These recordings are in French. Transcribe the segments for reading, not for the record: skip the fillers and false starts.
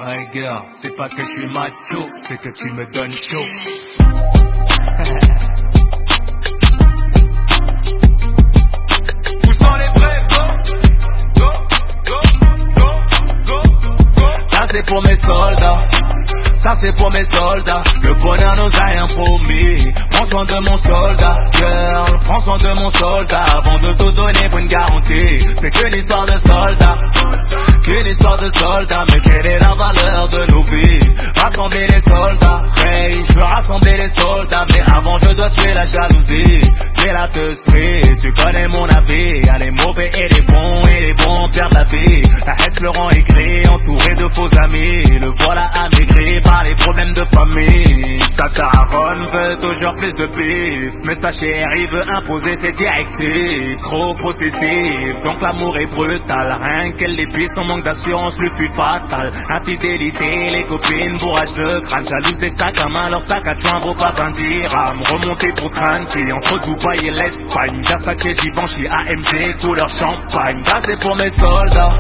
Hey girl, c'est pas que je suis macho, c'est que tu me donnes chaud. Où sont les vrais? Go, go, go, go, go. Ça c'est pour mes soldats. Ça c'est pour mes soldats, le bonheur nous a rien promis. Prends soin de mon soldat, girl, prends soin de mon soldat. Avant de tout donner pour une garantie, c'est qu'une histoire de soldat. Qu'une histoire de soldats, mais quelle est la valeur de nos vies? Rassembler les soldats, hey, je veux rassembler les soldats. Mais avant je dois tuer la jalousie, c'est la teuse street. Tu connais mon avis, y'a les mauvais et les bons perdent la vie. La haine le rend aigri, entouré de faux amis. Le voilà amaigri par les problèmes de famille. Sa daronne veut toujours plus de bif, mais sa chérie veut imposer ses directives. Trop possessive, donc l'amour est brutal. Rien qu'elle l'épice, son manque d'assurance lui fut fatal. Infidélité, les copines, bourrage de crâne. Jalouse des sacs à main, leur sac à joint vaut pas 20 dirhams. Remonter pour tranquille entre Dubaï et l'Espagne. Versace, Givenchy, AMG, couleur champagne. Ça c'est pour mes soldats.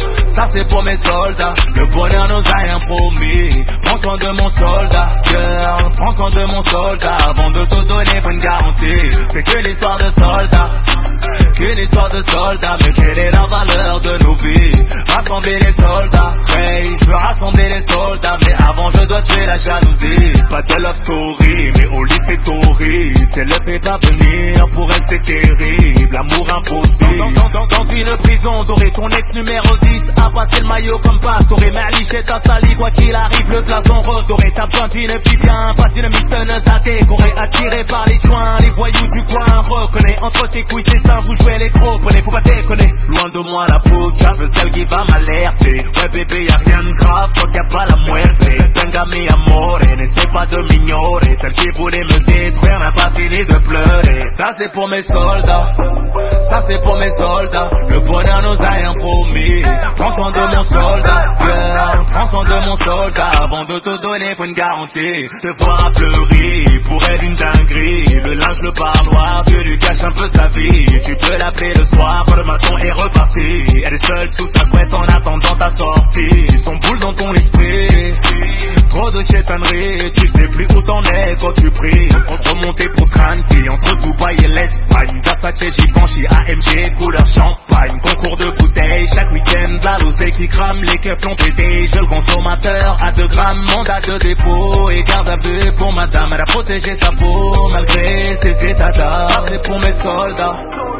Ça c'est pour mes soldats, le bonheur nous a rien promis. Prends soin de mon soldat, girl, prends soin de mon soldat. Avant de te donner pour une garantie, c'est qu'une histoire de soldat. Qu'une histoire de soldat, mais quelle est la valeur de nos vies? Rassembler les soldats, hey, je veux rassembler les soldats. Mais avant je dois tuer la jalousie. Pas de love story, mais au lit c'est horrible. C'est le fait pas venir, pour elle c'est terrible. L'amour impossible. Dans une prison dorée, ton ex numéro 10 a passé le maillot comme Pastore. Merliche ta sali, quoi qu'il arrive, le blason rose doré. Ta blondine puis bien, pas d'une michetonneuse à décorer. Attiré par les joints, les voyous du coin. Reconnais, entre tes couilles c'est ça, vous jouez les gros, prenez, faut pas déconner. Loin de moi la puta, je veux celle qui va m'alerter. Ouais bébé, y'a rien de grave, faut qu'il y a pas la muerte. Tenga mi amore, n'essaie pas de m'ignorer. Celle qui voulait me détruire n'a pas fini de pleurer. Ça c'est pour mes soldats, ça c'est pour mes soldats. Le bonheur nous a rien promis. Prends soin de mon soldat, girl, prends soin de mon soldat. Avant de te donner faut une garantie. Te voir pleurer, pour elle une dinguerie. Le linge, le parloir, Dieu lui cache un peu sa vie. Tu peux l'appeler le soir, le matin est reparti. Elle est seule sous sa couette en attendant ta sortie. Son boule dans ton esprit, trop de chétanerie. Tu sais plus où t'en es quand tu pries. Remonter pour tranquille entre Dubaï et l'Espagne. Versace, Givenchy, AMG, couleur champagne. Concours de bouteilles, chaque week-end la l'osée qui crame. Les keufs l'ont pété, je le consommateur à 2 grammes. Mandat de dépôt et garde à vue pour madame. Elle a protégé sa peau malgré ses états d'âme. Ça c'est pour mes soldats,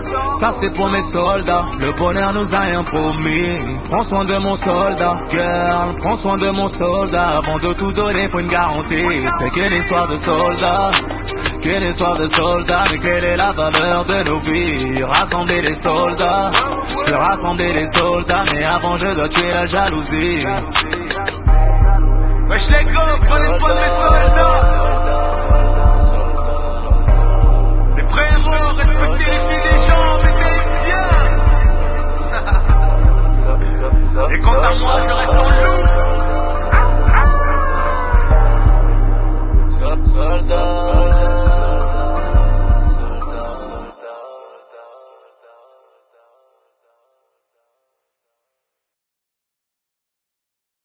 ça c'est pour mes soldats. Le bonheur nous a rien promis. Prends soin de mon soldat, girl, prends soin de mon soldat. Avant de tout donner faut une garantie. C'est qu'une histoire de soldat, qu'une histoire de soldat. Mais quelle est la valeur de nos vies? Rassembler les soldats, je veux rassembler les soldats. Mais avant je dois tuer la jalousie. Wesh les gars, prenez soin de mes soldats.